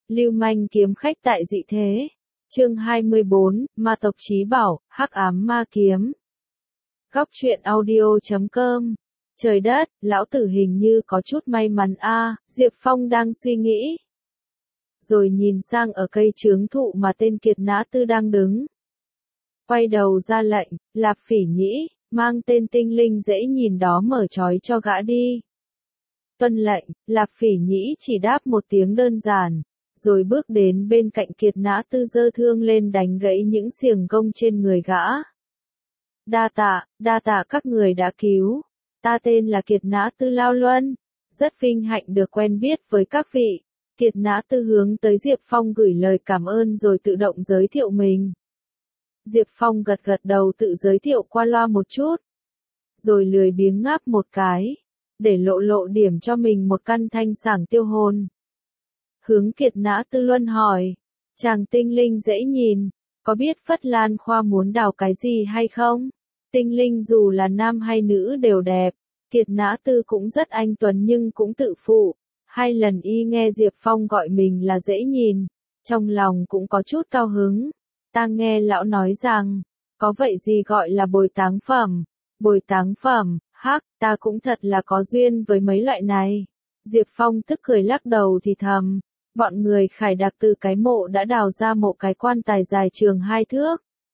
Lưu manh kiếm khách tại dị thế. Chương 24, Ma tộc chí bảo, hắc ám ma kiếm. Góc truyện audio.com. Trời đất, lão tử hình như có chút may mắn a, Diệp Phong đang suy nghĩ. Rồi nhìn sang ở cây chướng thụ mà tên Kiệt Nã Tư đang đứng. Quay đầu ra lệnh, Lạp Phỉ Nhĩ, mang tên tinh linh dễ nhìn đó mở trói cho gã đi. Tuân lệnh, Lạp Phỉ Nhĩ chỉ đáp một tiếng đơn giản, rồi bước đến bên cạnh Kiệt Nã Tư giơ thương lên đánh gãy những xiềng gông trên người gã. Đa tạ các người đã cứu. Ta tên là Kiệt Nã Tư Lao Luân, rất vinh hạnh được quen biết với các vị. Kiệt Nã Tư hướng tới Diệp Phong gửi lời cảm ơn rồi tự động giới thiệu mình. Diệp Phong gật đầu tự giới thiệu qua loa một chút, rồi lười biếng ngáp một cái, để lộ điểm cho mình một căn thanh sảng tiêu hồn. Hướng Kiệt Nã Tư Luân hỏi, chàng tinh linh dễ nhìn, có biết Phất Lan Khoa muốn đào cái gì hay không? Tinh linh dù là nam hay nữ đều đẹp, Kiệt Nã Tư cũng rất anh tuấn nhưng cũng tự phụ. 2 lần y nghe Diệp Phong gọi mình là dễ nhìn, trong lòng cũng có chút cao hứng. Ta nghe lão nói rằng, có vậy gì gọi là bồi táng phẩm? Bồi táng phẩm, hắc, ta cũng thật là có duyên với mấy loại này. Diệp Phong tức cười lắc đầu thì thầm, bọn người Khải Đặc từ cái mộ đã đào ra một cái quan tài dài trường 2 thước.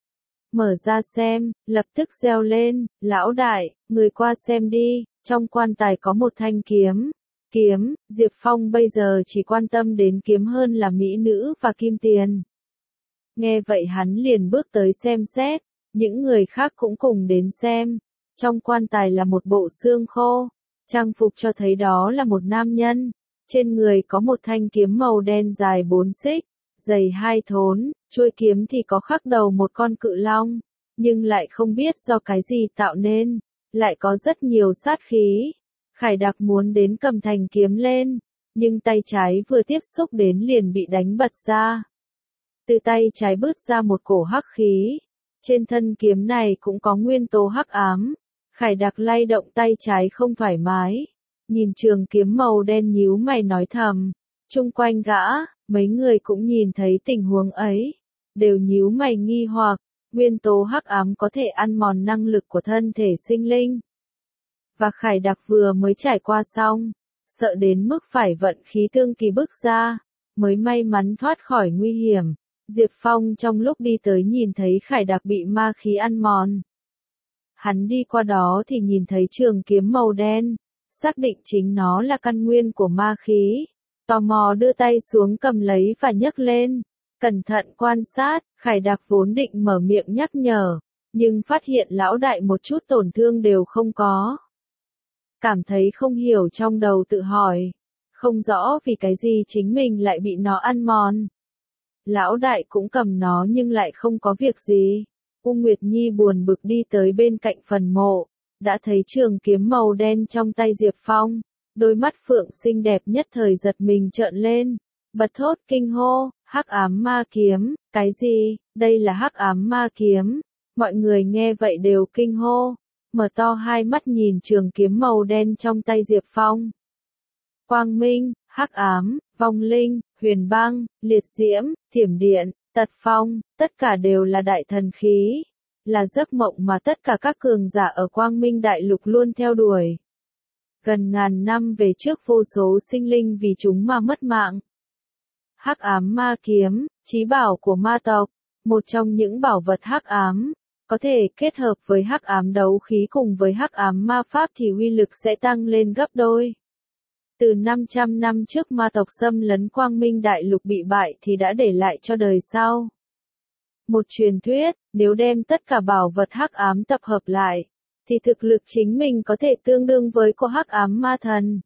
Mở ra xem, lập tức reo lên, lão đại, người qua xem đi, trong quan tài có một thanh kiếm. Kiếm, Diệp Phong bây giờ chỉ quan tâm đến kiếm hơn là mỹ nữ và kim tiền. Nghe vậy hắn liền bước tới xem xét, những người khác cũng cùng đến xem. Trong quan tài là một bộ xương khô, trang phục cho thấy đó là một nam nhân. Trên người có một thanh kiếm màu đen dài 4 xích, dày 2 thốn, chuôi kiếm thì có khắc đầu một con cự long, nhưng lại không biết do cái gì tạo nên, lại có rất nhiều sát khí. Khải Đặc muốn đến cầm thanh kiếm lên, nhưng tay trái vừa tiếp xúc đến liền bị đánh bật ra. Từ tay trái bứt ra một cổ hắc khí, trên thân kiếm này cũng có nguyên tố hắc ám. Khải Đặc lay động tay trái không thoải mái, nhìn trường kiếm màu đen nhíu mày nói thầm. Chung quanh gã, mấy người cũng nhìn thấy tình huống ấy, đều nhíu mày nghi hoặc, nguyên tố hắc ám có thể ăn mòn năng lực của thân thể sinh linh. Và Khải Đặc vừa mới trải qua xong, sợ đến mức phải vận khí tương kỳ bức ra, mới may mắn thoát khỏi nguy hiểm. Diệp Phong trong lúc đi tới nhìn thấy Khải Đặc bị ma khí ăn mòn. Hắn đi qua đó thì nhìn thấy trường kiếm màu đen, xác định chính nó là căn nguyên của ma khí. Tò mò đưa tay xuống cầm lấy và nhấc lên. Cẩn thận quan sát, Khải Đặc vốn định mở miệng nhắc nhở, nhưng phát hiện lão đại một chút tổn thương đều không có. Cảm thấy không hiểu trong đầu tự hỏi, không rõ vì cái gì chính mình lại bị nó ăn mòn. Lão đại cũng cầm nó nhưng lại không có việc gì. U Nguyệt Nhi buồn bực đi tới bên cạnh phần mộ, đã thấy trường kiếm màu đen trong tay Diệp Phong, đôi mắt phượng xinh đẹp nhất thời giật mình trợn lên, bật thốt kinh hô, hắc ám ma kiếm, cái gì, đây là hắc ám ma kiếm. Mọi người nghe vậy đều kinh hô, mở to hai mắt nhìn trường kiếm màu đen trong tay Diệp Phong. Quang minh, hắc ám, vong linh, huyền băng, liệt diễm, thiểm điện, tật phong, tất cả đều là đại thần khí, là giấc mộng mà tất cả các cường giả ở Quang Minh Đại Lục luôn theo đuổi. Gần ngàn năm về trước vô số sinh linh vì chúng mà mất mạng. Hắc ám ma kiếm, chí bảo của ma tộc, một trong những bảo vật hắc ám, có thể kết hợp với hắc ám đấu khí cùng với hắc ám ma pháp thì uy lực sẽ tăng lên gấp đôi. Từ 500 năm trước ma tộc xâm lấn Quang Minh Đại Lục bị bại thì đã để lại cho đời sau một truyền thuyết, nếu đem tất cả bảo vật hắc ám tập hợp lại, thì thực lực chính mình có thể tương đương với của hắc ám ma thần.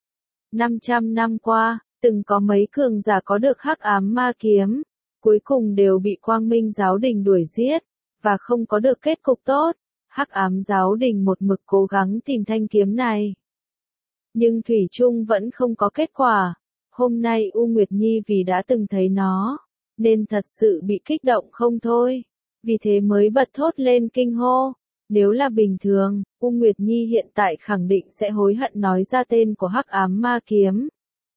500 năm qua, từng có mấy cường giả có được hắc ám ma kiếm, cuối cùng đều bị Quang Minh Giáo Đình đuổi giết, và không có được kết cục tốt. Hắc ám Giáo Đình một mực cố gắng tìm thanh kiếm này, nhưng thủy chung vẫn không có kết quả. Hôm nay U Nguyệt Nhi vì đã từng thấy nó, nên thật sự bị kích động không thôi, vì thế mới bật thốt lên kinh hô. Nếu là bình thường, U Nguyệt Nhi hiện tại khẳng định sẽ hối hận nói ra tên của hắc ám ma kiếm.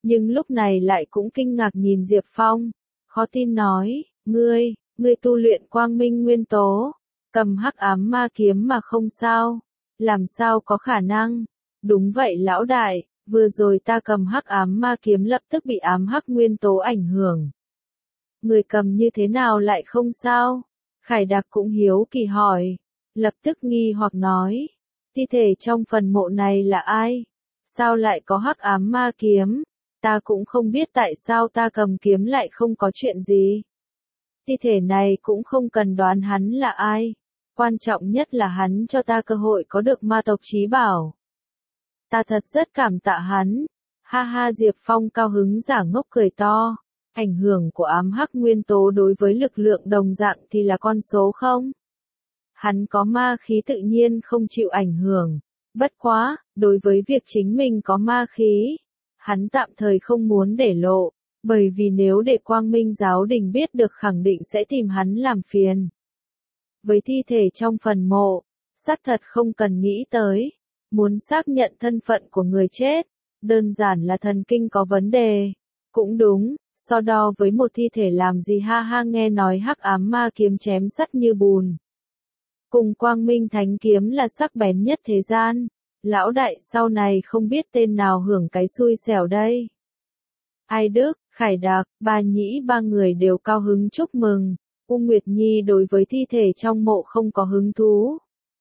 nhưng lúc này lại cũng kinh ngạc nhìn Diệp Phong, khó tin nói, ngươi tu luyện quang minh nguyên tố, cầm hắc ám ma kiếm mà không sao, làm sao có khả năng? Đúng vậy lão đại, vừa rồi ta cầm hắc ám ma kiếm lập tức bị ám hắc nguyên tố ảnh hưởng. Người cầm như thế nào lại không sao? Khải Đạc cũng hiếu kỳ hỏi, lập tức nghi hoặc nói, thi thể trong phần mộ này là ai? Sao lại có hắc ám ma kiếm? Ta cũng không biết tại sao ta cầm kiếm lại không có chuyện gì. Thi thể này cũng không cần đoán hắn là ai. Quan trọng nhất là hắn cho ta cơ hội có được ma tộc chí bảo. Ta thật rất cảm tạ hắn. Ha ha Diệp Phong cao hứng giả ngốc cười to. Ảnh hưởng của ám hắc nguyên tố đối với lực lượng đồng dạng thì là con số không? Hắn có ma khí tự nhiên không chịu ảnh hưởng. Bất quá, đối với việc chính mình có ma khí, hắn tạm thời không muốn để lộ, bởi vì nếu để Quang Minh giáo đình biết được khẳng định sẽ tìm hắn làm phiền. Với thi thể trong phần mộ, xác thật không cần nghĩ tới, muốn xác nhận thân phận của người chết, đơn giản là thần kinh có vấn đề. Cũng đúng, so đo với một thi thể làm gì ha ha nghe nói hắc ám ma kiếm chém sắt như bùn. Cùng Quang Minh Thánh kiếm là sắc bén nhất thế gian. Lão đại sau này không biết tên nào hưởng cái xui xẻo đây. Ai Đức, Khải Đạc, Ba Nhĩ ba người đều cao hứng chúc mừng. U Nguyệt Nhi đối với thi thể trong mộ không có hứng thú.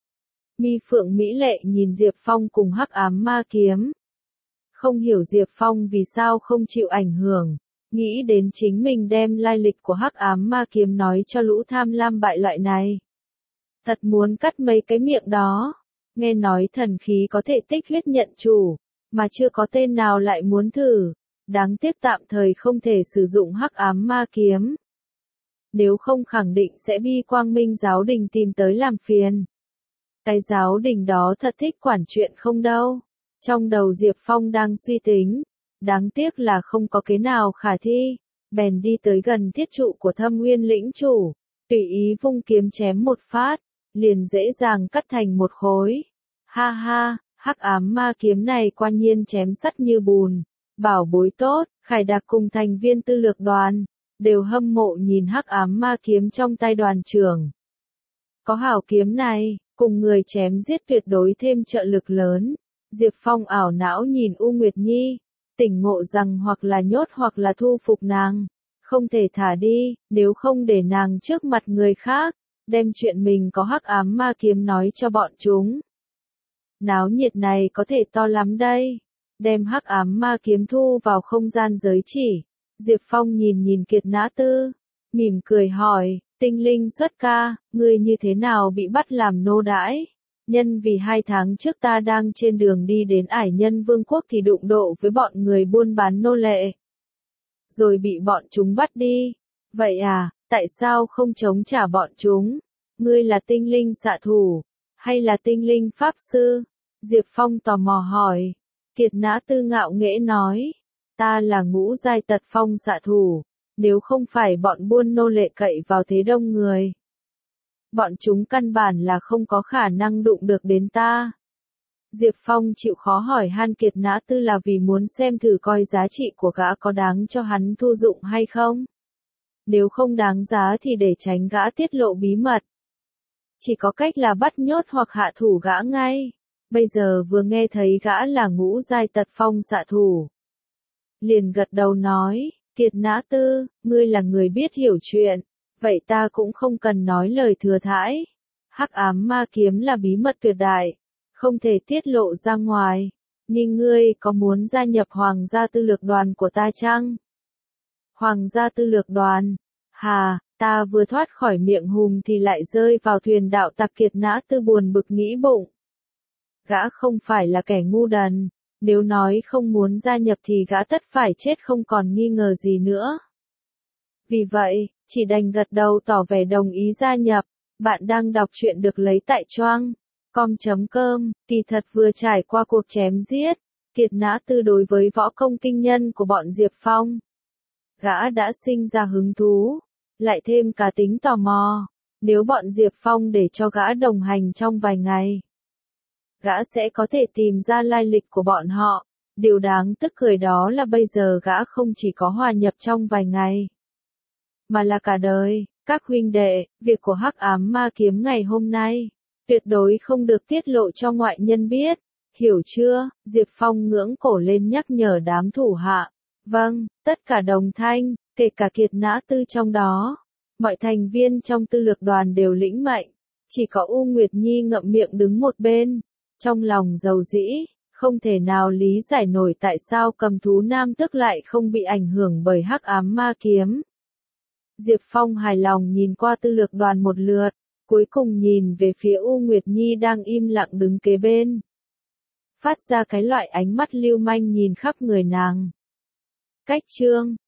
Mi Phượng Mỹ Lệ nhìn Diệp Phong cùng hắc ám ma kiếm. Không hiểu Diệp Phong vì sao không chịu ảnh hưởng. Nghĩ đến chính mình đem lai lịch của hắc ám ma kiếm nói cho lũ tham lam bại loại này. Thật muốn cắt mấy cái miệng đó. Nghe nói thần khí có thể tích huyết nhận chủ, mà chưa có tên nào lại muốn thử. Đáng tiếc tạm thời không thể sử dụng hắc ám ma kiếm. Nếu không khẳng định sẽ bi Quang Minh giáo đình tìm tới làm phiền. Cái giáo đình đó thật thích quản chuyện không đâu. Trong đầu Diệp Phong đang suy tính. Đáng tiếc là không có cái nào khả thi. Bèn đi tới gần thiết trụ của Thâm Nguyên lĩnh chủ. Tùy ý vung kiếm chém một phát. Liền dễ dàng cắt thành một khối. Ha ha, hắc ám ma kiếm này quả nhiên chém sắt như bùn. Bảo bối tốt, Khải Đạc cùng thành viên tư lược đoàn, đều hâm mộ nhìn hắc ám ma kiếm trong tay đoàn trưởng. Có hảo kiếm này, cùng người chém giết tuyệt đối thêm trợ lực lớn. Diệp Phong ảo não nhìn U Nguyệt Nhi, tỉnh ngộ rằng hoặc là nhốt hoặc là thu phục nàng. Không thể thả đi, nếu không để nàng trước mặt người khác, đem chuyện mình có hắc ám ma kiếm nói cho bọn chúng. Náo nhiệt này có thể to lắm đây. Đem hắc ám ma kiếm thu vào không gian giới chỉ. Diệp Phong nhìn Kiệt Nã Tư, mỉm cười hỏi, tinh linh xuất ca, ngươi như thế nào bị bắt làm nô đãi? Nhân vì 2 tháng trước ta đang trên đường đi đến Ải Nhân Vương quốc thì đụng độ với bọn người buôn bán nô lệ. Rồi bị bọn chúng bắt đi. Vậy à, tại sao không chống trả bọn chúng? Ngươi là tinh linh xạ thủ, hay là tinh linh pháp sư? Diệp Phong tò mò hỏi. Kiệt Nã Tư ngạo nghễ nói, ta là ngũ giai tật phong xạ thủ, nếu không phải bọn buôn nô lệ cậy vào thế đông người. Bọn chúng căn bản là không có khả năng đụng được đến ta. Diệp Phong chịu khó hỏi han Kiệt Nã Tư là vì muốn xem thử coi giá trị của gã có đáng cho hắn thu dụng hay không. Nếu không đáng giá thì để tránh gã tiết lộ bí mật. Chỉ có cách là bắt nhốt hoặc hạ thủ gã ngay. Bây giờ vừa nghe thấy gã là ngũ giai tật phong xạ thủ. Liền gật đầu nói, Kiệt Nã Tư, ngươi là người biết hiểu chuyện, vậy ta cũng không cần nói lời thừa thãi. Hắc ám ma kiếm là bí mật tuyệt đại, không thể tiết lộ ra ngoài. Nhưng ngươi có muốn gia nhập Hoàng gia tư lược đoàn của ta chăng? Hoàng gia tư lược đoàn? Hà, ta vừa thoát khỏi miệng hùm thì lại rơi vào thuyền đạo tặc. Kiệt Nã Tư buồn bực nghĩ bụng. Gã không phải là kẻ ngu đần, nếu nói không muốn gia nhập thì gã tất phải chết không còn nghi ngờ gì nữa. Vì vậy, chỉ đành gật đầu tỏ vẻ đồng ý gia nhập. Bạn đang đọc truyện được lấy tại Choang.com, kỳ thật vừa trải qua cuộc chém giết, Kiệt Nã Tư đối với võ công kinh nhân của bọn Diệp Phong. Gã đã sinh ra hứng thú, lại thêm cá tính tò mò, nếu bọn Diệp Phong để cho gã đồng hành trong vài ngày. Gã sẽ có thể tìm ra lai lịch của bọn họ, Điều đáng tức cười đó là bây giờ gã không chỉ có hòa nhập trong vài ngày, mà là cả đời. Các huynh đệ, việc của Hắc Ám Ma Kiếm ngày hôm nay, tuyệt đối không được tiết lộ cho ngoại nhân biết, hiểu chưa? Diệp Phong ngưỡng cổ lên nhắc nhở đám thủ hạ. Vâng, tất cả đồng thanh, kể cả Kiệt Nã Tư trong đó. Mọi thành viên trong tư lược đoàn đều lĩnh mệnh, chỉ có U Nguyệt Nhi ngậm miệng đứng một bên, trong lòng dầu dĩ, không thể nào lý giải nổi tại sao Cầm Thú Nam Tước lại không bị ảnh hưởng bởi Hắc Ám Ma Kiếm. Diệp Phong hài lòng nhìn qua tư lược đoàn một lượt, cuối cùng nhìn về phía U Nguyệt Nhi đang im lặng đứng kế bên. Phát ra cái loại ánh mắt lưu manh nhìn khắp người nàng. Cách chương